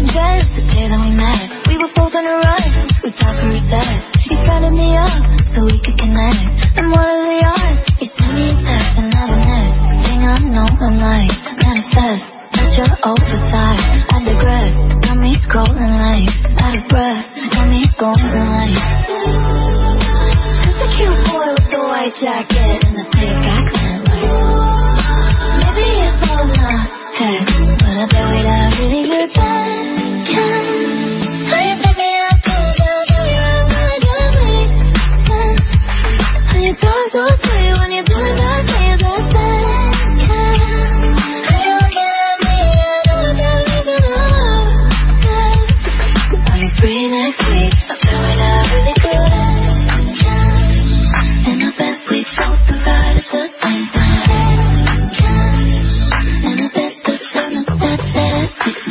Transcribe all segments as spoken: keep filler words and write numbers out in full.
undressed the day that we met. We were both on a rush, we talked and reset. You started me up so we could connect. And more of the art, you sent me a text and now the next thing I know in life manifest. Such your oversight, I digress. Got me scrolling life, out of breath. Got me going life. Just a cute boy with the white jacket and the thick accent. Like, maybe it's all in my head, but I bet we'd have really good times. How you pick me up, cool down, tell me around, how I gotta make sense. How you talk so sweet when you do that, say that sense. How you looking at me, I know that we can love. I'll be free next week, I bet we'd have really good times. And I bet we both provide at the same time. And I bet the sun is that bad.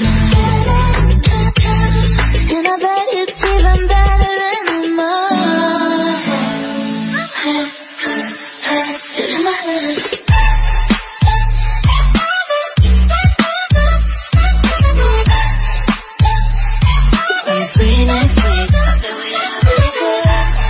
And I bet it's even better than mine. In my head. When you're free next week, I bet we have really good.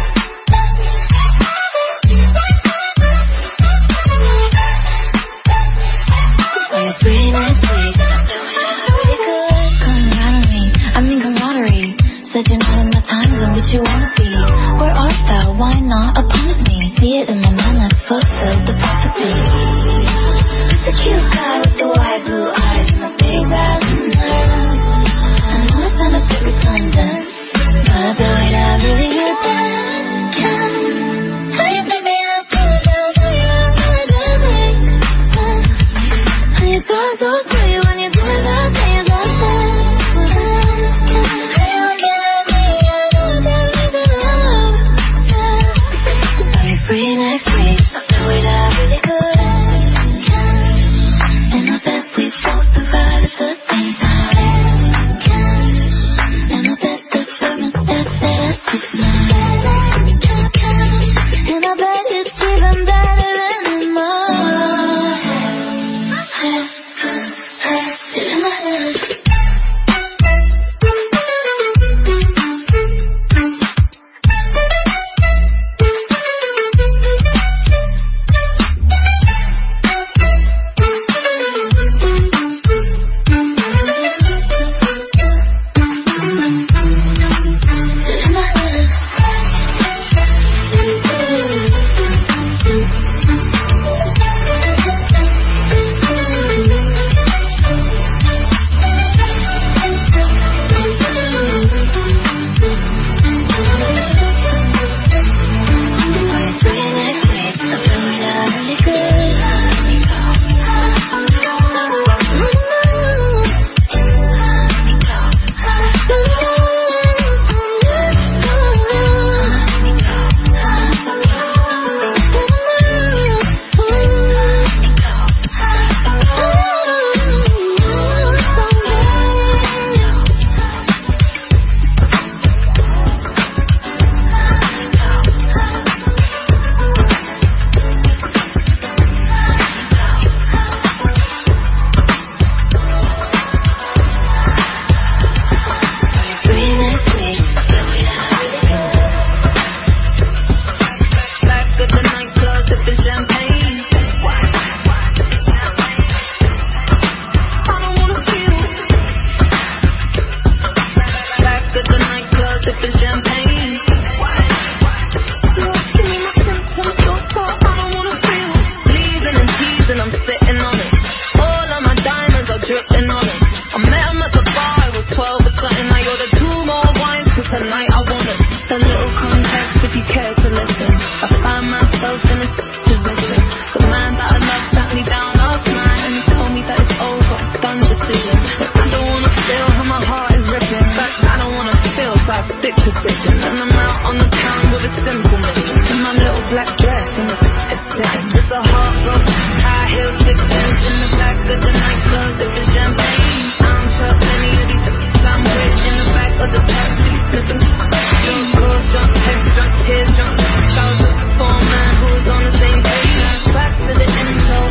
When you're free next week, I bet we have really good. Camaraderie, I mean camaraderie. Said you're not in my time zone, but you wanna be. Where art thou? Why not upon me? See it in my mind, let's fulfill the prophecy. It's a cute guy with the white blue eyes and the big bad nerves. I know it's not a bit redundant, but I bet we'd have really good times. How you pick me up, cool down, tell me around, how I gotta make sense. How you talk so sweet when you do that, say that sense. How you looking at me, I know that we can love. I'll be free next week, I bet we'd have really good times. And I bet we both provide at the same time. And I bet the sun is that bad. And I bet it's even better than mine. In my head.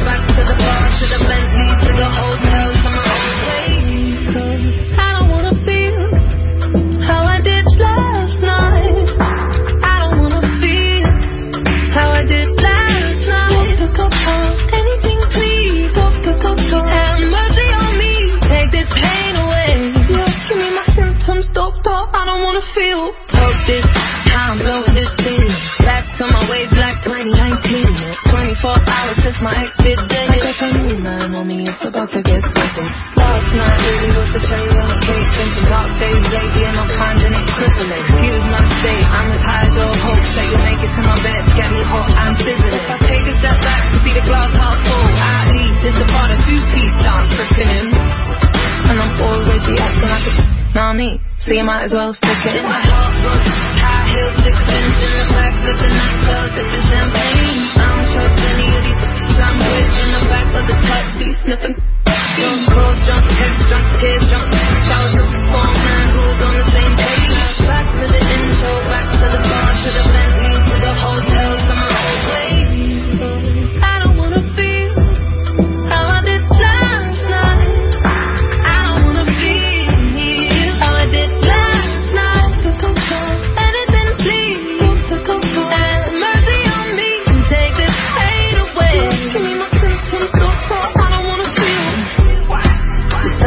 I don't wanna be lately and I'm finding it crippling. Excuse my state, I'm as high as your hopes that you'll make it to my bed, get me hot and sizzling. If I take a step back to see the glass half full, at least it's a part of two-piece start tripping in. And I'm already acting like a know me, so you might as well stick it in. My heart runs, high heels, six inch in the back of the nightclub, sipping champagne. I'm chucked any of these I'm rich in the back of the taxi, sniffing. Drunk calls, drunk texts, drunk tears, drunk showers of the phone, man, who's on the same page. Back to the intro, back to the bar, to the Bentley, to the hotel, to my old ways. I don't wanna feel how I did last night. I don't wanna feel how I did last night. Anything please, have mercy on me and take this pain away. Give me my symptoms so far, I don't wanna feel.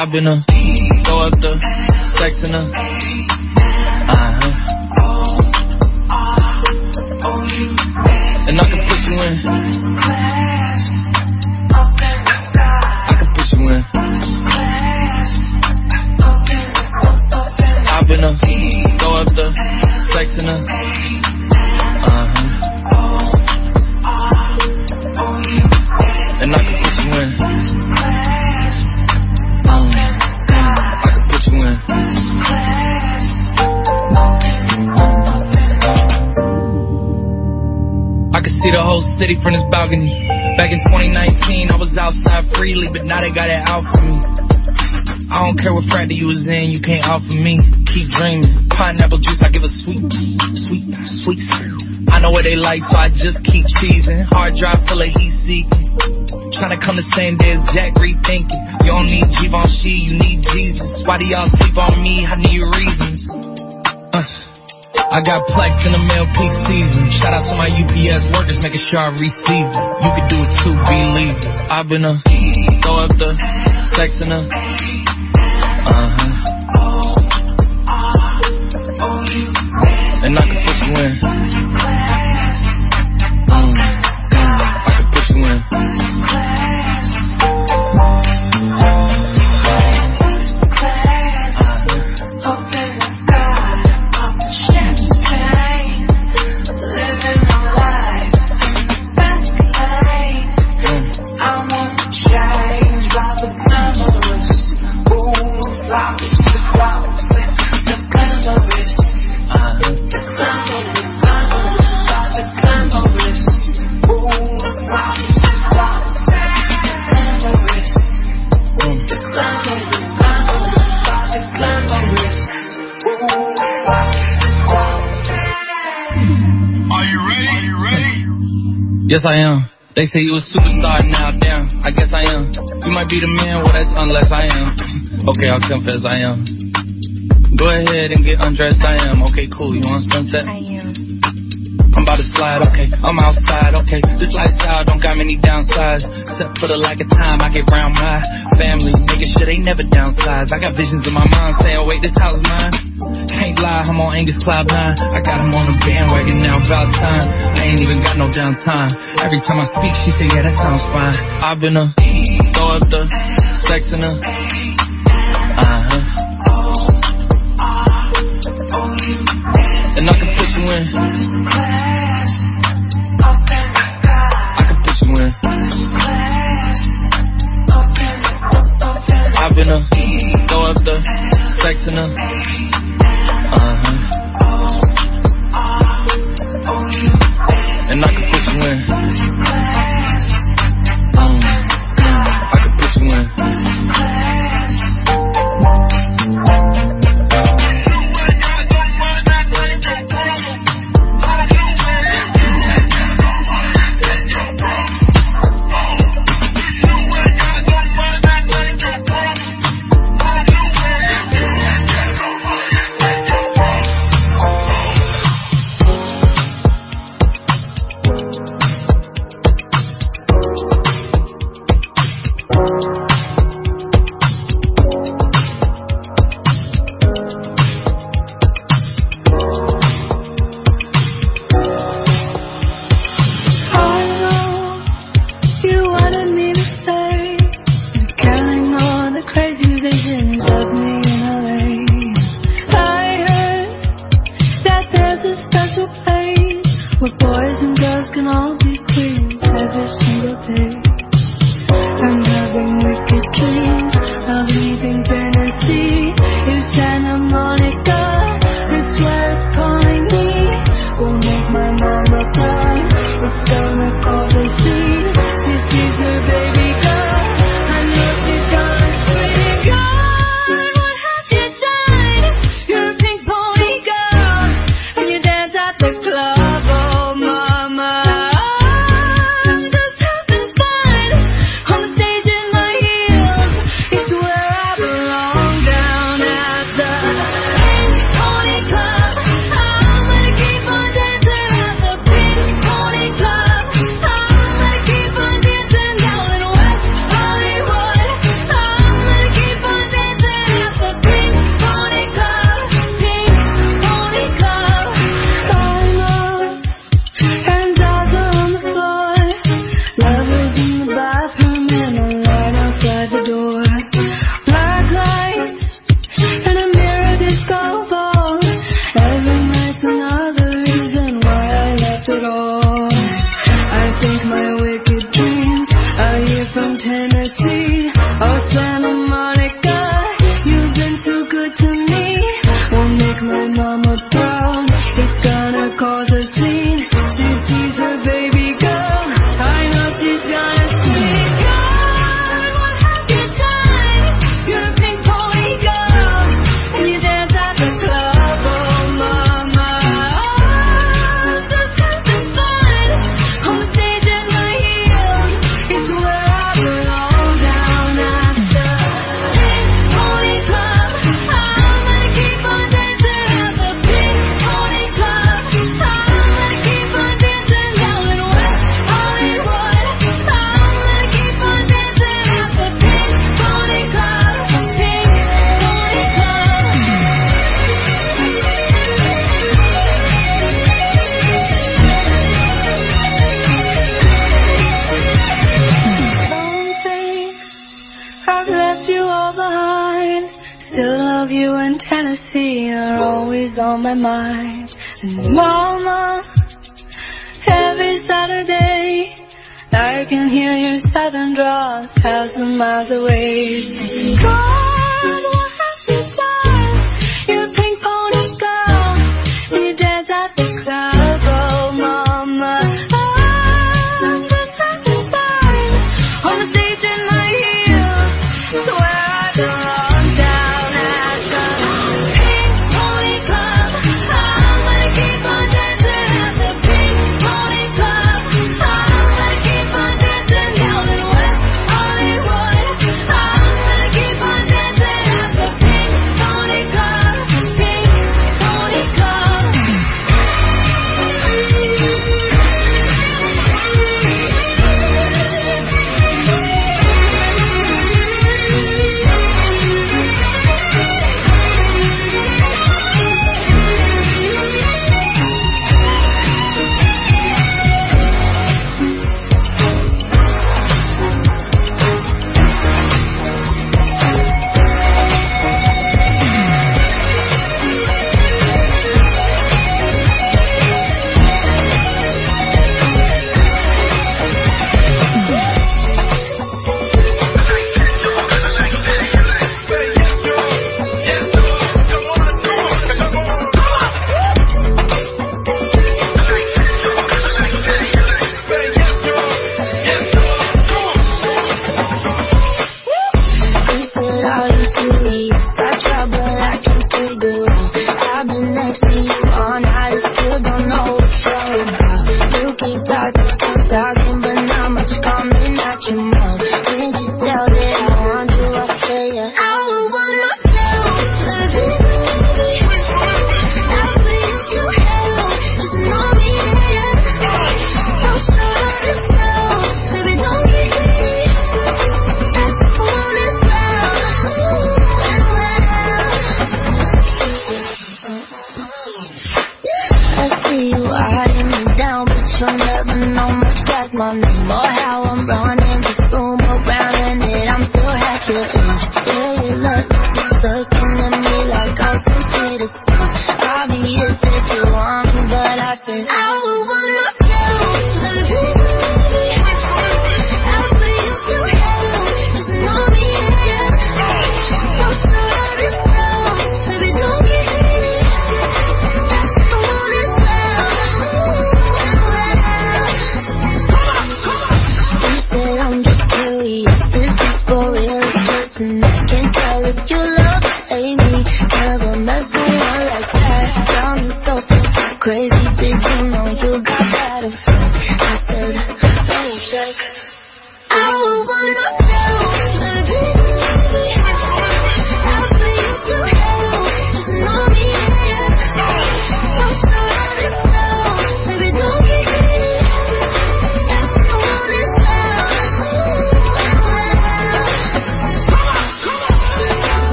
I've been a throw up the sex in a uh-huh. And I can put you in. I can put you in. I've been a throw up the sex in a uh-huh. And I can put you in. Mm. I can put you in. I can see the whole city from this balcony. Back in twenty nineteen, I was outside freely, but now they got it out for me. I don't care what frat you was in, you can't offer me. Keep dreaming. Pineapple juice, I give a sweet, sweet, sweet. I know what they like, so I just keep cheesing. Hard drive full of heat seeking. Tryna come the same day as Jack, rethinking. You don't need Givenchy, you need Jesus. Why do y'all sleep on me? I need reasons. Uh, I got Plex in the mail peak season. Shout out to my U P S workers, making sure I receive it. You can do it too, believe it. I've been a throw up the sex in a uh-huh. And I can put you in. Mm, mm, I can put you in. Yes, I am. They say you a superstar now, damn, I guess I am. You might be the man, well, that's unless I am. Okay, I'll confess I am. Go ahead and get undressed, I am. Okay, cool, you want sunset? I am. I'm about to slide, okay, I'm outside, okay. This lifestyle don't got many downsides. Except for the lack of time I get around my family, making sure they never downsize. I got visions in my mind saying, wait, this house mine. Can't lie, I'm on Angus Cloud nine. I got him on the bandwagon now, about time. I ain't even got no downtime. Every time I speak, she say, yeah, that sounds fine. I've been a throw up the sex in a uh-huh. And I can put you in. I can put you in. I've been a throw up the sex in a uh-huh. And I can put you in. Mm, mm, I can put you in. Tennessee or Santa Monica. You've been too good to me. Won't make my mama proud. It's gonna cause a scene. She sees her baby girl. I know she's gonna scream. God, what have you done? You're a pink pony girl, and you dance at the club. Oh, mama, oh, this is the fun. On the stage in my heels, it's where I belong. Down at the Pink Pony Club, I'm gonna keep on dancing at the Pink Pony Club. I'm gonna keep on dancing down in West Hollywood. I'm gonna keep on dancing at the Pink Pony Club. Pink Pony Club. Don't think I've left you all behind. Still love you in Tennessee. You're always on my mind. And mama, every Saturday I can hear your southern drawl a thousand miles away. God, what have you done? You're a pink pony girl, and you dance at the club. Oh, mama, I'm just having fun. On the stage in my heels, it's where I belong. Down at the Pink Pony Club, I'm gonna keep on dancing at the Pink Pony Club. I'm gonna keep on dancing down in West Hollywood. I'm gonna keep on dancing.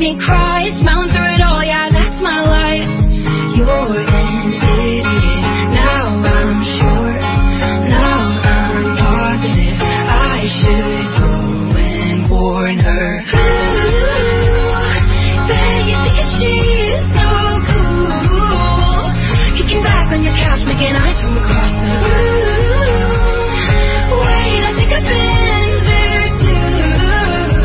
me cry. Smiling through it all, yeah, that's my life. You're an idiot. Now I'm sure. Now I'm positive. I should go and warn her. Ooh, bet you think she's so cool. Kicking back on your couch, making eyes from across the room. Wait, I think I've been there too.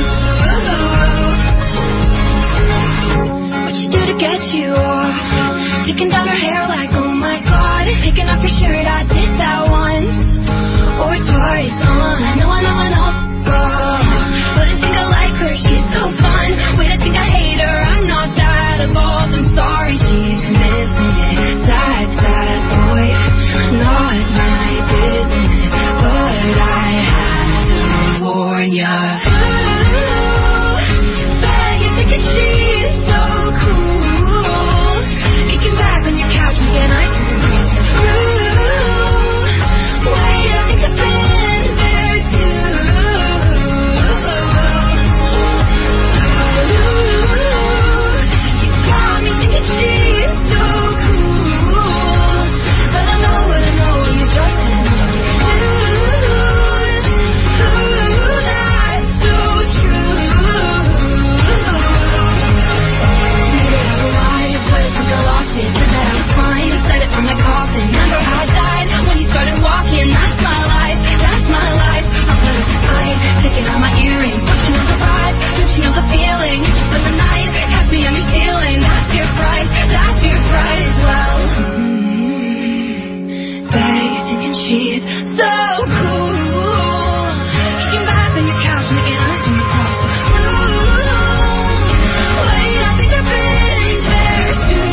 What you do to get you off? Taking down her hair like, oh my god. Picking up her shirt, I did that once or twice. Uh, I know, I know, I know. Uh, but I think I like her, she's so fun. Wait, I think I hate her, I'm not that evolved. I'm sorry, she's missing it. Sad, sad boy, not my business. But I had to warn ya. Ooh, bet you're thinking she's so cool. Kicking back on your couch, making eye contact. Ooh, wait, I think I've been there too. Ooh, you got me thinking she's so cool. But I know what I know, you're just in love. Ooh, ooh, that's so true. Made it out alive, but I think I lost it. Said that I was fine, I said it from my coffin. Remember how I died when you started walking? That's my life, that's my life. I'll put it aside, taking out my earrings. Don't you know the vibe? Don't you know the feeling? But the night has me on your ceiling. That's your pride, that's your pride as well. Mm-hmm. Bet you're thinking she's so cool. Kicking back on your couch, making eyes from across the room. Wait, I think I've been there too.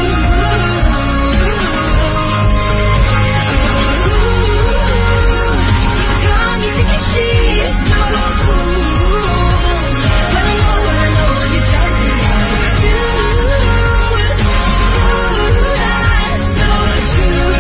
You got me thinking she's so cool. But I know what I know, you're just in love. Ooh, that's so true.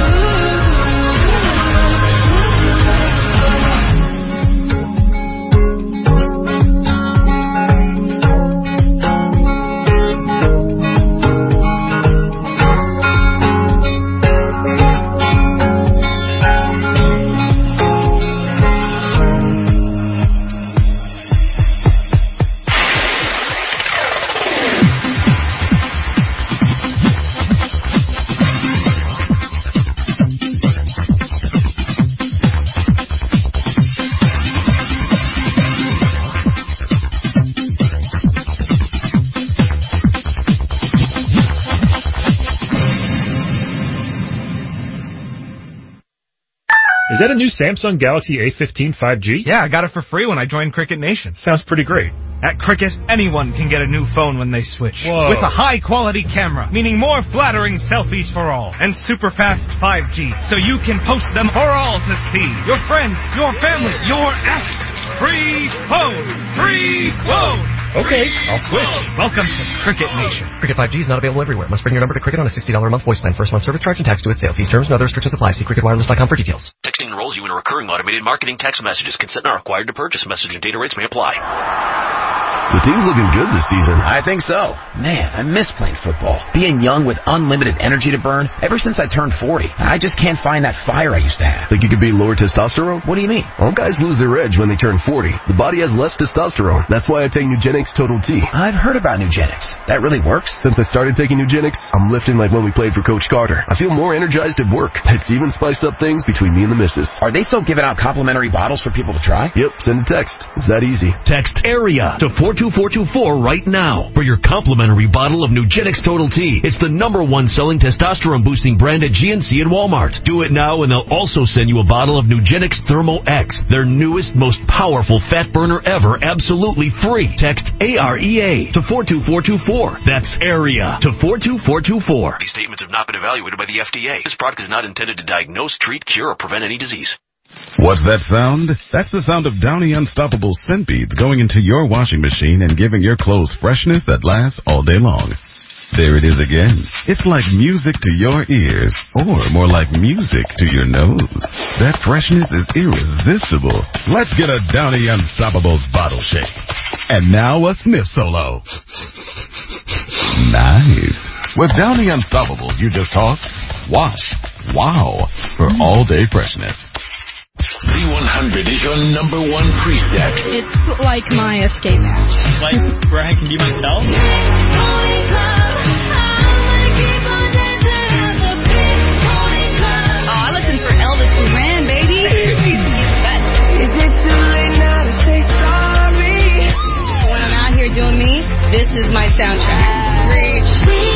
Is that a new Samsung Galaxy A fifteen five G? Yeah, I got it for free when I joined Cricket Nation. Sounds pretty great. At Cricket, anyone can get a new phone when they switch. Whoa. With a high-quality camera, meaning more flattering selfies for all. And super-fast five G, so you can post them for all to see. Your friends, your family, your ex. Free phone! Free phone! Okay, I'll switch. Welcome to Cricket Nation. Cricket five G is not available everywhere. Must bring your number to Cricket on a sixty dollars a month voice plan. First month service charge and tax to its sale. Fees, terms, and other restrictions apply. See cricket wireless dot com for details. Texting enrolls you in a recurring automated marketing text messages. Consent not required to purchase. Message and data rates may apply. The team's looking good this season. I think so. Man, I miss playing football. Being young with unlimited energy to burn. Ever since I turned forty, I just can't find that fire I used to have. Think you could beat lower testosterone? What do you mean? All guys lose their edge when they turn forty. The body has less testosterone. That's why I take Nugenix Total T. I've heard about Nugenix. That really works? Since I started taking Nugenix, I'm lifting like when we played for Coach Carter. I feel more energized at work. It's even spiced up things between me and the missus. Are they still giving out complimentary bottles for people to try? Yep, send a text. It's that easy. Text AREA to four two four two four right now for your complimentary bottle of Nugenix Total T. It's the number one selling testosterone-boosting brand at G N C and Walmart. Do it now, and they'll also send you a bottle of Nugenix Thermo X, their newest, most powerful fat burner ever, absolutely free. Text AREA to four two four two four. That's AREA to four two four two four. These statements have not been evaluated by the F D A. This product is not intended to diagnose, treat, cure, or prevent any disease. What's that sound? That's the sound of Downy Unstoppable scent beads going into your washing machine and giving your clothes freshness that lasts all day long. There it is again. It's like music to your ears, or more like music to your nose. That freshness is irresistible. Let's get a Downy Unstoppables bottle shake. And now a sniff solo. Nice. With Downy Unstoppables, you just toss, wash, wow, for all-day freshness. B one hundred is your number one preset. It's like my escape hatch. Like where I can be myself? Oh, I listen for Elvis Duran, baby. Is it too late now to say sorry? When I'm out here doing me, this is my soundtrack. Reach.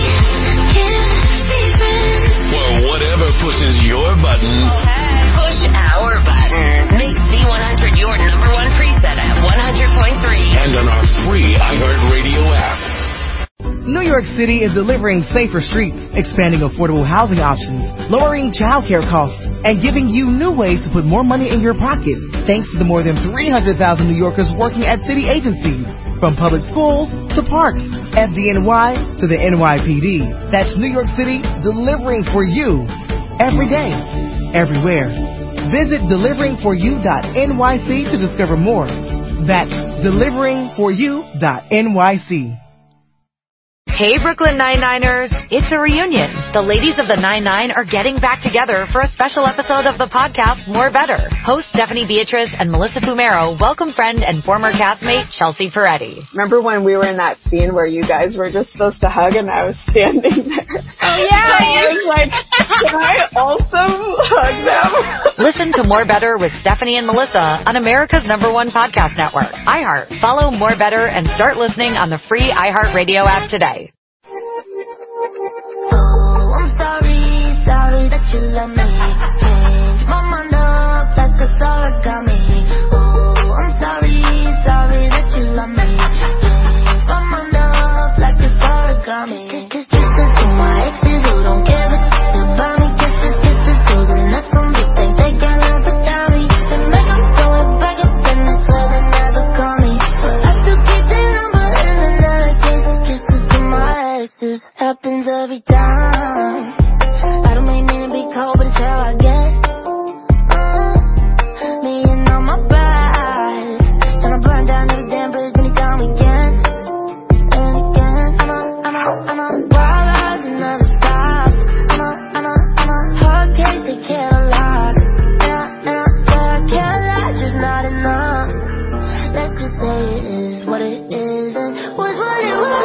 For whatever pushes your buttons. Push our button. Make Z one hundred your number one preset at one hundred point three. And on our free iHeartRadio app. New York City is delivering safer streets, expanding affordable housing options, lowering childcare costs, and giving you new ways to put more money in your pocket, thanks to the more than three hundred thousand New Yorkers working at city agencies. From public schools to parks, F D N Y to the N Y P D. That's New York City delivering for you every day, everywhere. Visit delivering for you dot N Y C to discover more. That's delivering for you dot N Y C. Hey, Brooklyn Nine-Niners, it's a reunion. The ladies of the Nine-Nine are getting back together for a special episode of the podcast More Better. Host Stephanie Beatrice and Melissa Fumero welcome friend and former castmate Chelsea Peretti. Remember when we were in that scene where you guys were just supposed to hug and I was standing there? Oh, yeah. I was like, can I also hug them? Listen to More Better with Stephanie and Melissa on America's number one podcast network, iHeart. Follow More Better and start listening on the free iHeartRadio app today. Oh, I'm sorry, sorry that you love me. Change my mind up like a origami. Oh, I'm sorry, sorry that you love me. Change my mind up like a origami. Kisses, kisses to my exes who don't give a shit about me. Kisses, kisses to the next one who think they can live without me. They make them throw it back up and they swear they never call me. But I still keep their number in the night. Kisses to my exes. Happens every time. I don't mean to be cold, but it's how I get. Uh, me and all my brides, tryna burn down every damn bridge anytime we can. And again, I'm a, I'm a, I'm a wild ride and never stops. I'm a, I'm a, I'm a hard case, they can't unlock. And I, and I say I can't lie, just not enough. Let's just say it is what it is and was what it was.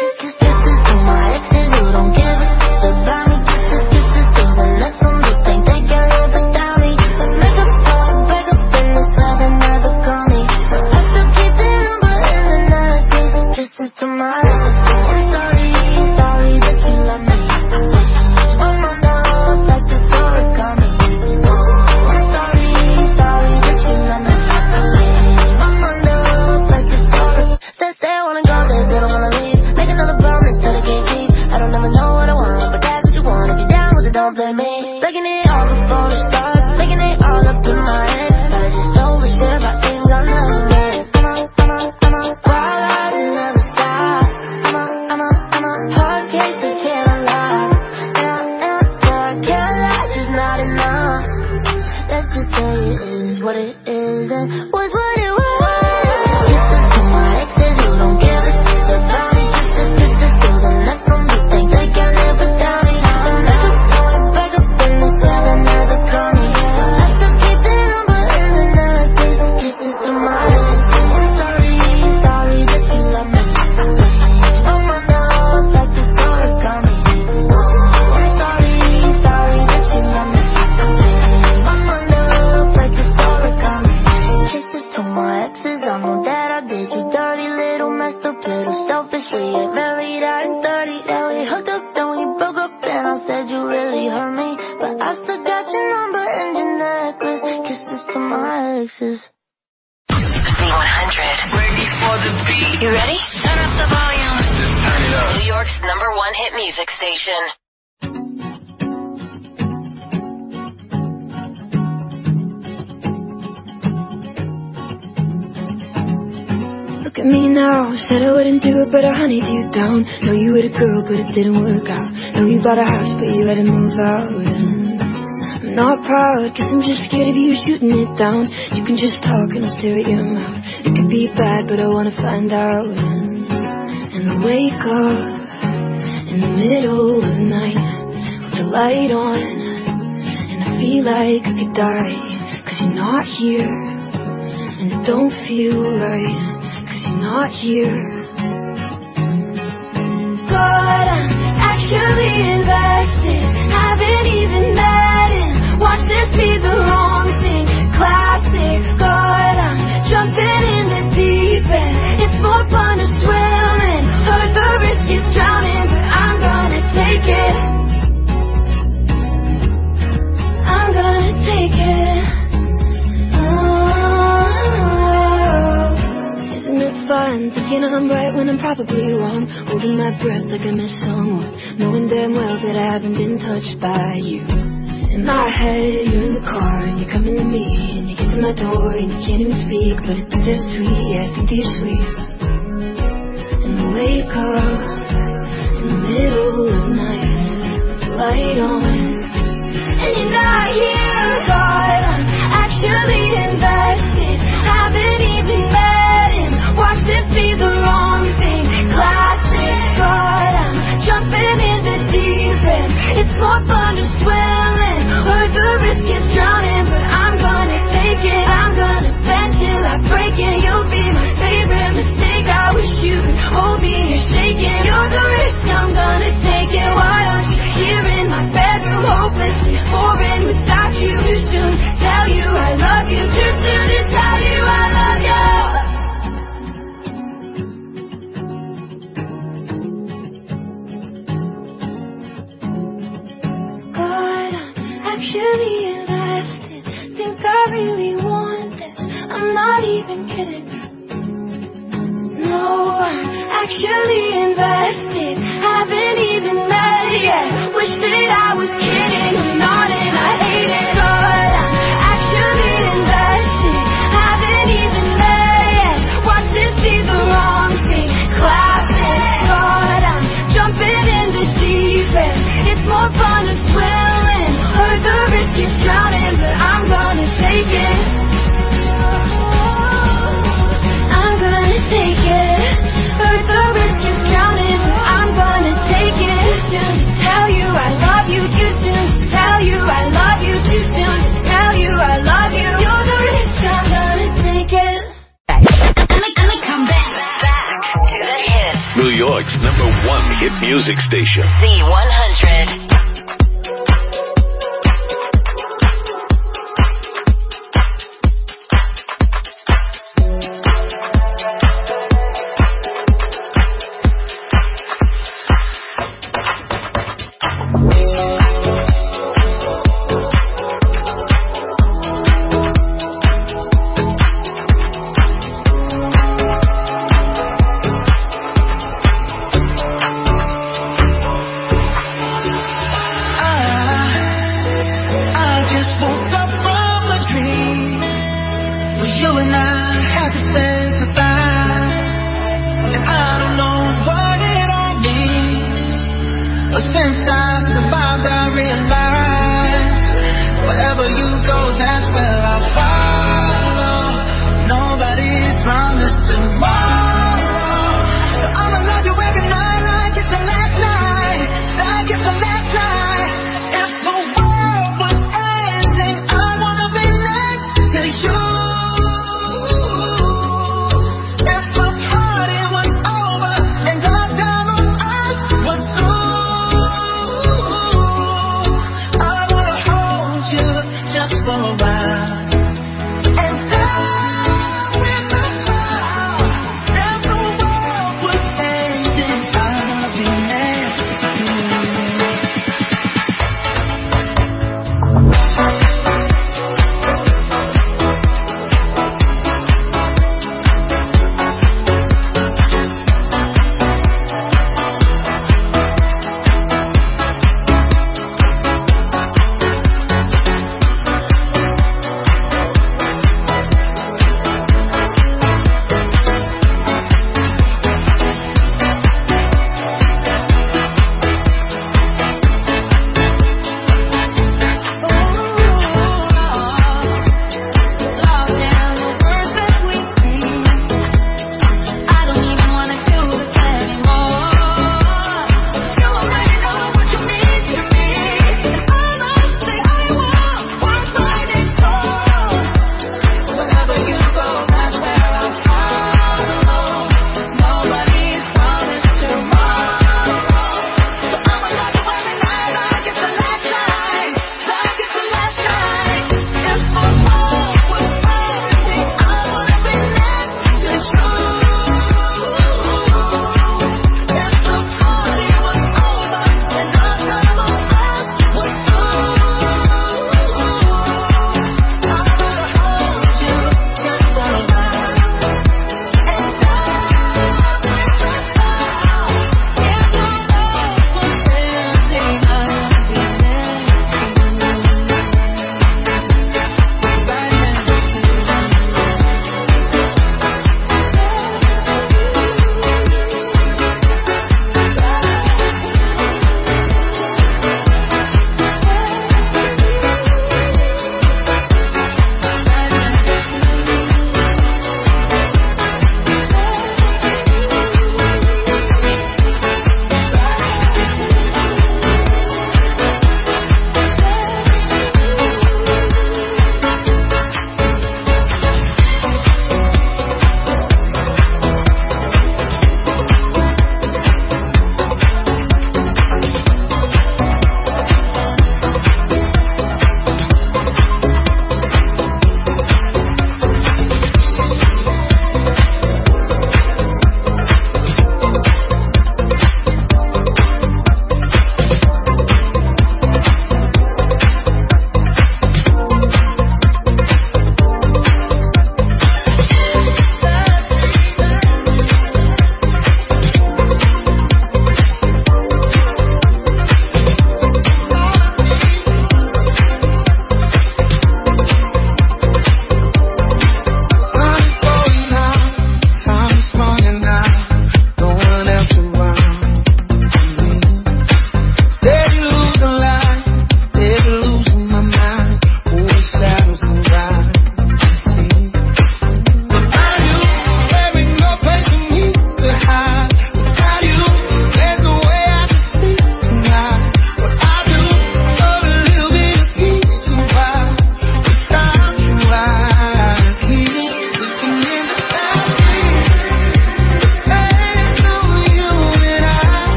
My exes who don't give a shit about me. Kisses, kisses to the next one who think they can live without me. But make up for it, break up in the club and never call me. But I still keep their number in the night. Kisses, kisses to my exes. I'm sorry, sorry that you love me. My mind up like this origami. I'm sorry, sorry that you love me. My mind up like this origami. They say I wanna go there, they don't wanna leave. Make another promise that I can't keep. I don't ever know what I want, but that's what you want. If you're down with it, don't blame me. Taking it all before the start, making it all up in my head. I just overshare about things I'll never get. I'm a, I'm a, I'm a wild ride and never stop. I'm a, I'm a, I'm a hard case that can't unlock. And I, and I swear I can't lie, just not enough. Let's just say it is what it is and was what it was. Kisses to my exes who don't give a shit about me. Kisses, kisses to the next one who think they can live without me. They make up for it, break up in the club and never call me. But I still keep their number in the night. Kisses, kisses to my exes. I'm sorry, sorry that you love me. My mind up like this origami. I'm sorry, sorry that you love me. My mind up like this origami. Kisses to my exes, I know that I did you dirty, little messed up, little selfish. We ain't married out in thirty, yeah, we hooked up, then we broke up, and I said you really hurt me, but I still got your number and your necklace. Kisses to my exes. Z one hundred. Ready for the beat. You ready? Turn up the volume. Just turn it up. New York's number one hit music station. Look at me now, said I wouldn't do it, but I hunted you down. Know you were the girl, but it didn't work out. Know you bought a house, but you had to move out. And not proud, cause I'm just scared of you shooting it down. You can just talk and I'll stare at your mouth. It could be bad, but I wanna find out. And I wake up in the middle of the night with the light on, and I feel like I could die, cause you're not here. And it don't feel right, cause you're not here. God, I'm actually invested, haven't even met him. Watch this be the wrong thing, classic. God, I'm jumping in the deep end. It's more fun to swim in. Heard the risk is drowning, but I'm gonna take it. I'm gonna take it. Oh, isn't it fun thinking I'm right when I'm probably wrong? Holding my breath like I miss someone, knowing damn well that I haven't been touched by you. In my head, you're in the car, and you're coming to me, and you get to my door, and you can't even speak, but it's bittersweet, yeah, I think you're sweet. And I wake up in the middle of the night, with the light on, and you're not here. God, I'm actually invested, haven't even met him. Watch this be the wrong thing, classic. God, I'm jumping in the deep end. It's more fun to swim in. Heard the risk is drowning, but I'm gonna take it. I'm gonna bend till I break it. You'll be my favorite mistake. I wish you could hold me, you're shaking. You're the risk, I'm gonna take it. Why aren't you here in my bedroom, hopelessly boring without you? Too soon to tell you I love you. Too soon to tell you I love you. Actually invested, think I really want this. I'm not even kidding. No, I'm actually invested, haven't even met yet. Wish that I was kidding, I'm not and I hate it. But I'm actually invested, haven't even met yet. Watch this be the wrong thing, classic. God, I'm jumping in the deep end. It's more fun to swim. Heard the risk is drowning, but I'm gonna take it. I'm gonna take it. Heard the risk is drowning, but I'm gonna take it. Too soon to tell you I love you. Too soon to tell you I love you. Too soon to tell you I love you. You're the risk, I'm gonna take it. Let me come back, back to the hits. New York's number one hit music station. Z one hundred.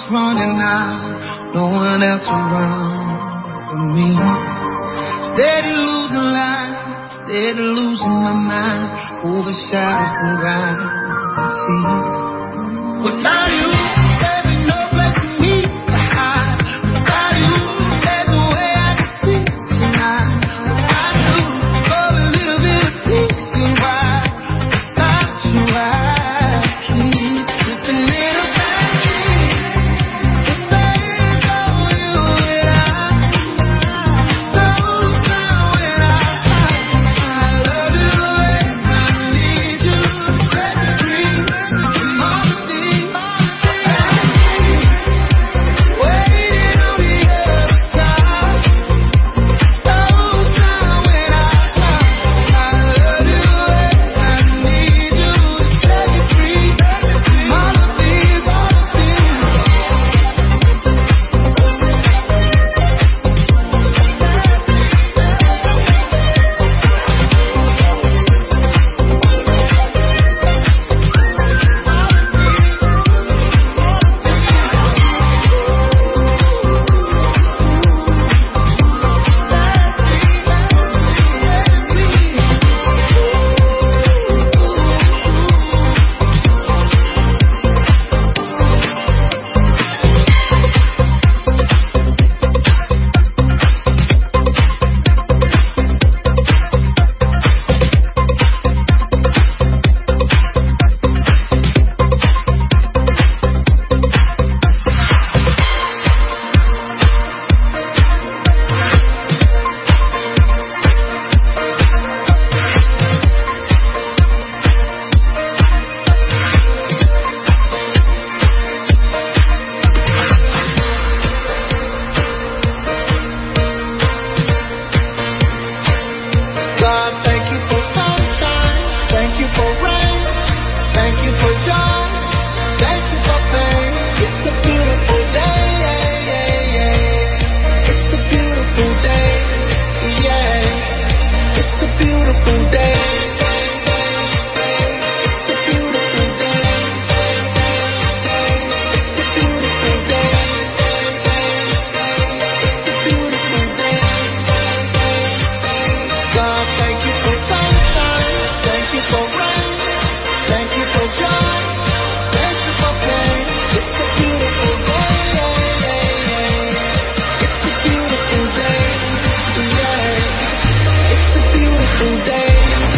running out, no one else around for me. Steady losing life, steady losing my mind, over shadows and ground and sea. Without you, there be no place for me to hide. Without you, there's no way I can sleep tonight. Without you, for a little bit of peace and quiet. Without you, I keep slipping in a fantasy. The days of you and I, those times when I, I love you and I need you. Set me free, all the things, waiting on the other side. Those times when I, I love you and I need you. Set me free, all the things, all the things. God, thank you for sunshine, thank you for rain, thank you for joy, thank you for pain. It's a beautiful day, yeah, yeah, yeah. It's a beautiful day, yeah. It's a beautiful day. It's a beautiful day. It's a beautiful day. It's a beautiful day. God, thank you for sunshine, thank you for rain, thank you for joy, thank you for pain. It's a beautiful day, yeah, yeah, yeah. It's a beautiful day, yeah. It's a beautiful day.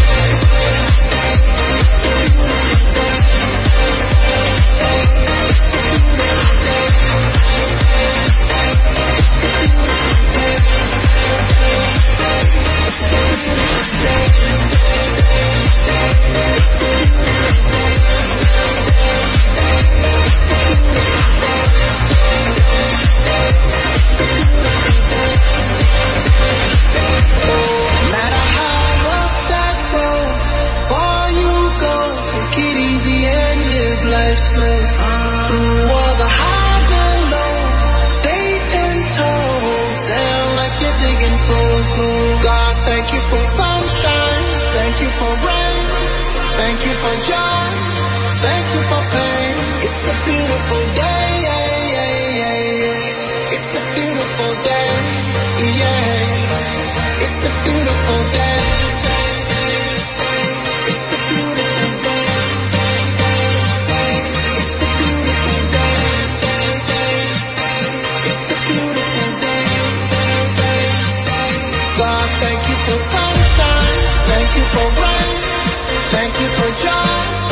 No matter how rough that road, far you go, take it easy and live life slow. Through all the highs and lows, stay ten toes down like you're digging for gold. God, thank you for sunshine, thank you for rain, thank you for joy, thank you for pain. It's a beautiful day, yeah, yeah, yeah, yeah. It's a beautiful day, yeah. It's a beautiful day. It's a beautiful day. It's a beautiful day. It's a beautiful day. God, thank you for sunshine, thank you for rain, thank you for joy,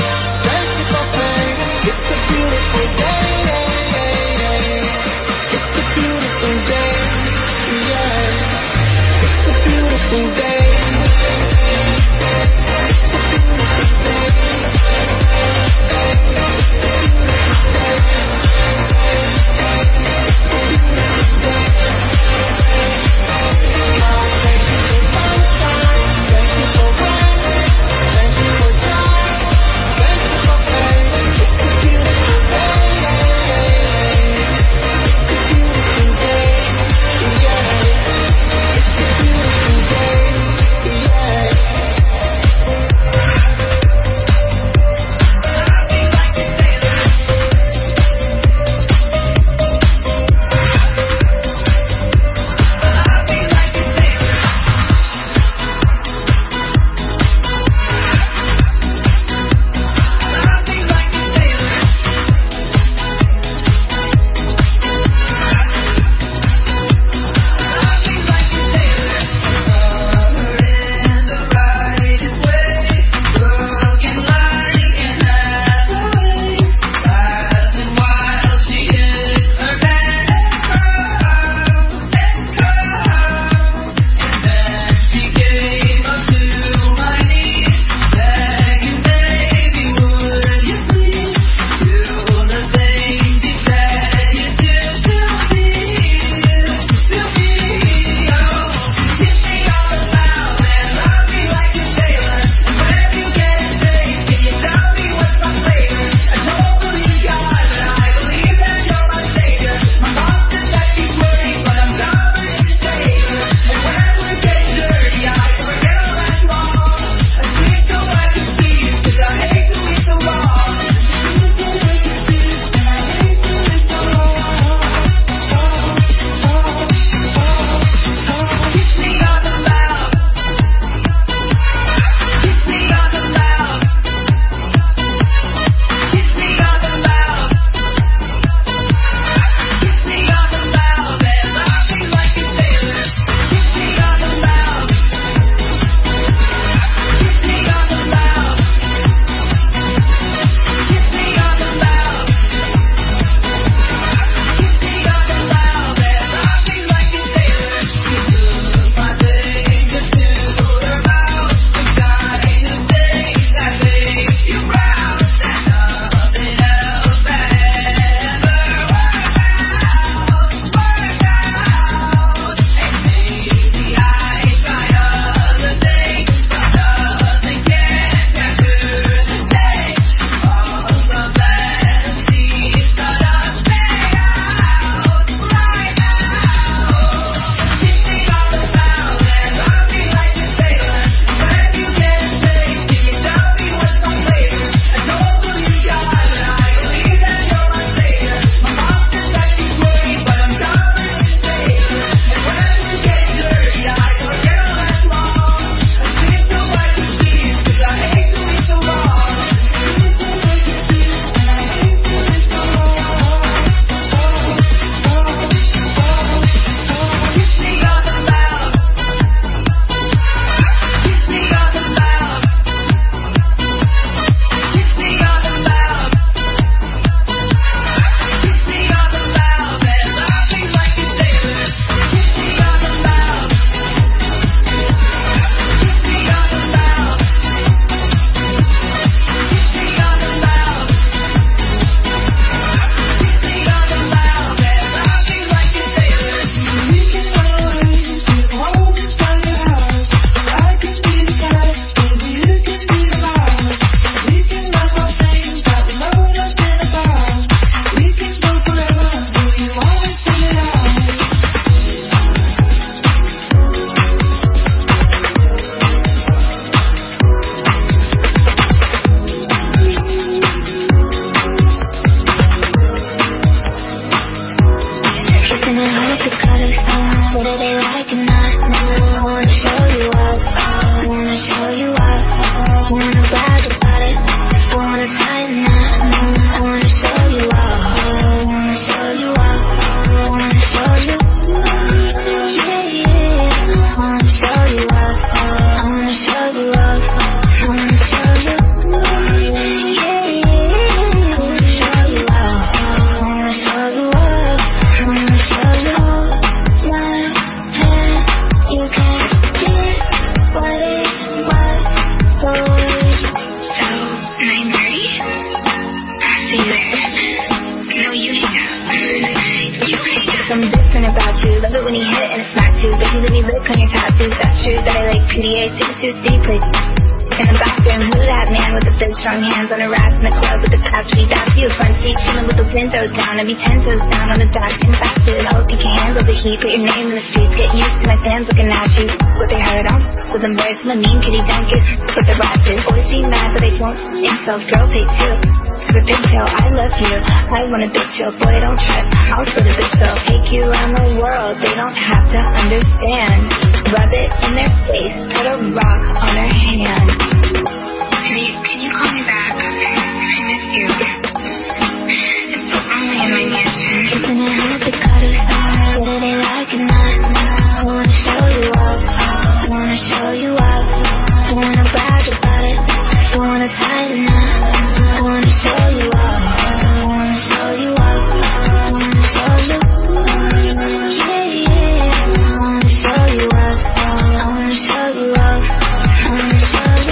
lick on your tattoos. That's true that I like P D A, six too deeply. In the bathroom, who that man with the big strong hands on a rack in the club with the tapestry? That's you, front seat, chilling with the windows down. I be ten toes down on the dash, in the backseat. I hope you can handle the heat, put your name in the streets. Get used to my fans looking at you. What they heard on, with them boys from the mean kitty dunkers. With the ratchets, always be mad but they won't. Insult, girl, pay too. To the big tail, I love you. I want a big chill, boy, don't trip. I'll split a big bill, take you around the world. They don't have to understand. Rub it in their face, put a rock on her hand. Can you, can you call me back? I miss you. It's so lonely in my mansion. Isn't it hard to cut us off? Whether they like it or not. I wanna show you up. I wanna show you up. I wanna brag about it. I wanna tie the knot. I wanna show you up. I wanna show you up. I wanna show you. Yeah, yeah. I wanna show you up. I wanna show you up. I wanna show you.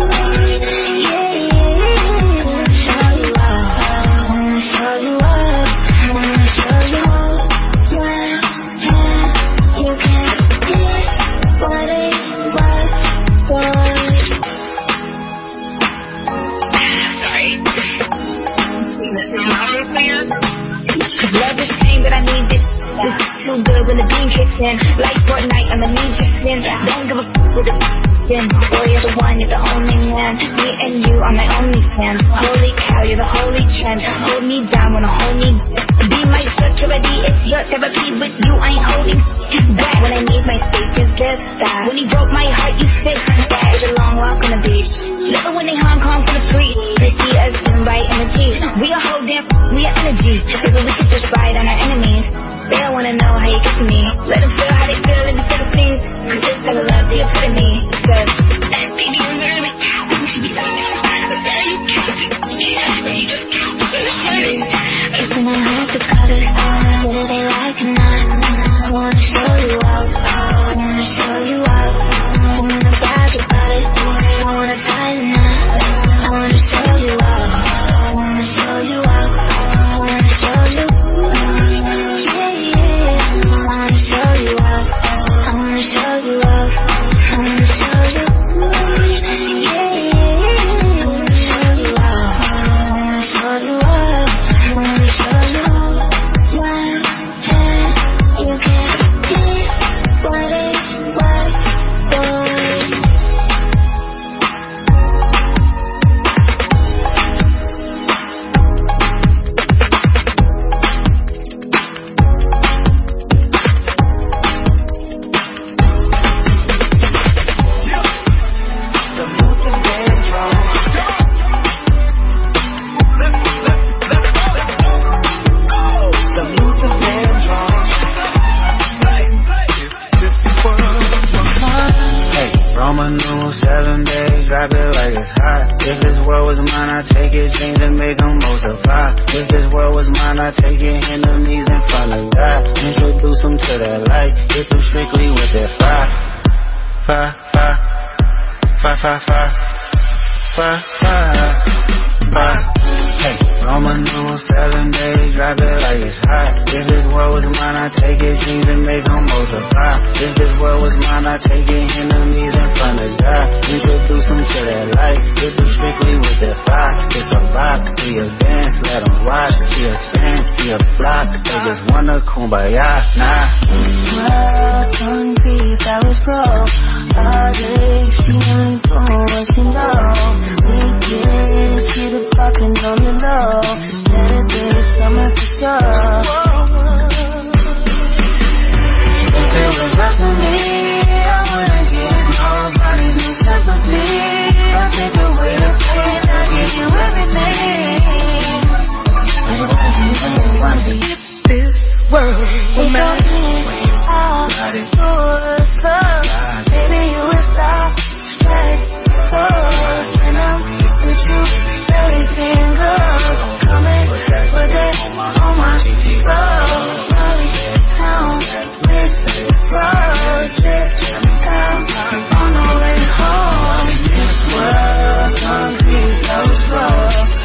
Too good when the beam kicks in. Like Fortnite, I'ma need your skin. Don't give a f*** with the skin. Boy, you're the one, you're the only man. Me and you are my only fans. Holy cow, you're the holy trend. Hold me down, wanna hold me. Be my security, it's your therapy. With you, I ain't holding back. When I need my space, you give that. When you broke my heart, you fixed that. It's a long walk on the beach. Never winning Hong Kong for the free. Pretty as in right in the teeth. We a whole damn, we are energy. Maybe we could just ride on our enemies. They don't wanna know how you get to me. Let them feel how they feel in the Philippines. Cause this type of love, the epitome. Cause, baby, you're really Isn't it hard to cut us off? Whether they like it or not. I wanna show you up. I wanna show you up. I wanna brag about it. I wanna tie the knot. I wanna show you up. I wanna show you up. I wanna show you.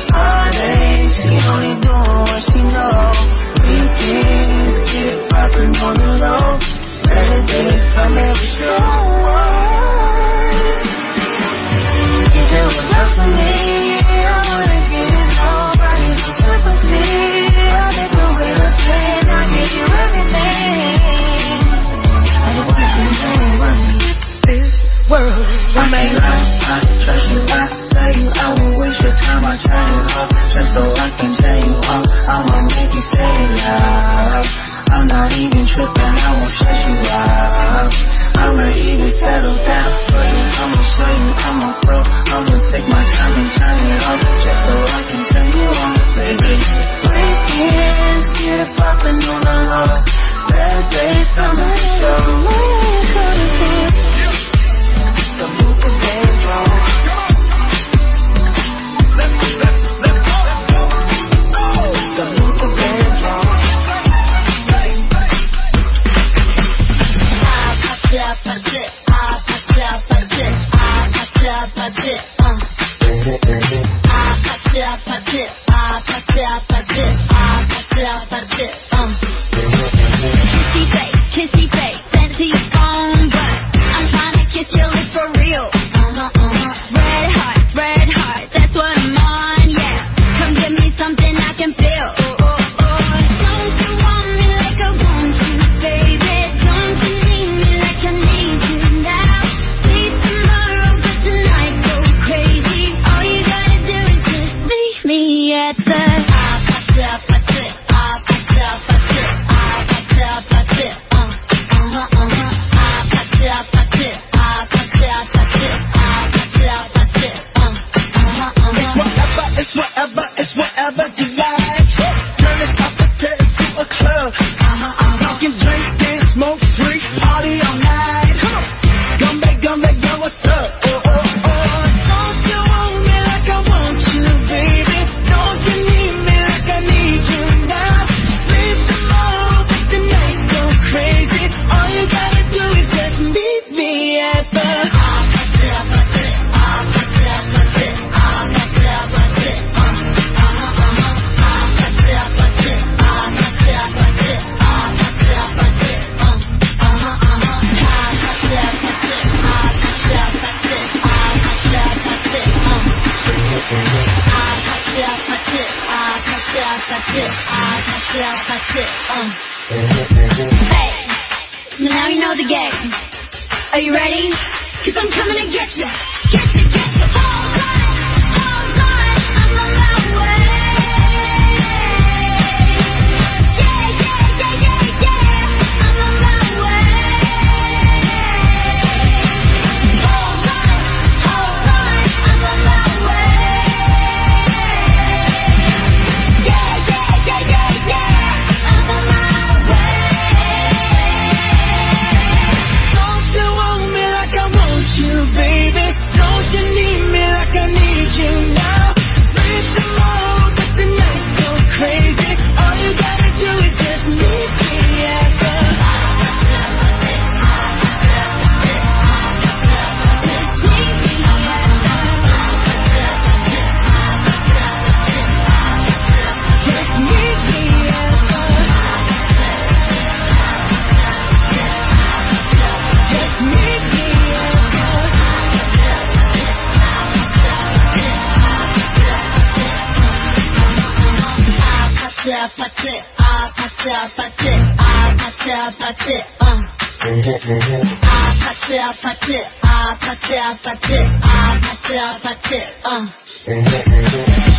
All days, she only doing what she know. We things get it poppin'. 아파트, 어. 아파트, 아파트, 아파트, 아파트, 아파트, 아파트, 어. Kissy face, kissy face, sent to your phone, but I'm trying to kiss your lips for real. Uh-huh, uh-huh. Red heart, red heart, that's what I'm on, yeah. Come give me something I can feel. Oh, oh, oh. Don't you want me like I want you, baby? Don't you need me like I need you now? Sleep tomorrow, but tonight go crazy. All you gotta do is just meet me at the 아파트, 아파트, 아파트, 아파트, 아파트, 아파트, 어, uh-huh, uh-huh. 아파트, 아파트, 아파트, 아파트, 아파트, 아파트, 어, uh-huh, uh-huh. It's whatever, it's whatever you like. Turn this opposite into a club. Uh-huh, uh-huh. You can drink, dance, smoke, freak, party all night. Come on, come back, come back, yo, what's up? Oh, oh, oh. Don't you want me like I want you, baby? Don't you need me like I need you now? Sleep tomorrow, but the night go crazy. All you gotta do is just meet me at the 아파트, 아파트, 아파트, 아파트, 아파트, 아파트, 어, uh-huh, uh-huh. 아파트, 아파트, 아파트, 아파트, 아파트, 아파트, 어, uh-huh, uh-huh. 아파트, 아파트, 아파트, 아파트, 아파트, 아파트, 어. 아파트, 아파트, 아파트, 아파트, 아파트, 아파트, 어. Hey, so now you know the game. Are you ready? Cause I'm coming to get you. Get you, get you. All night, all night, I'm on my way. Yeah, yeah, yeah, yeah, yeah, I'm on my way. All night, all night, I'm on my way. Yeah, yeah, yeah, yeah, yeah, I'm on my way. Don't you want me like I want you, baby? Don't you need me like I need you now? Sleep tomorrow, but the night go crazy. All you gotta do is just meet me at the just meet me at the just meet me at 아파트, 아파트, 아파트, 아파트, 아파트, 아파트, 어. 아파트, 아파트, 아파트, 아파트, 아파트, 아파트, 어.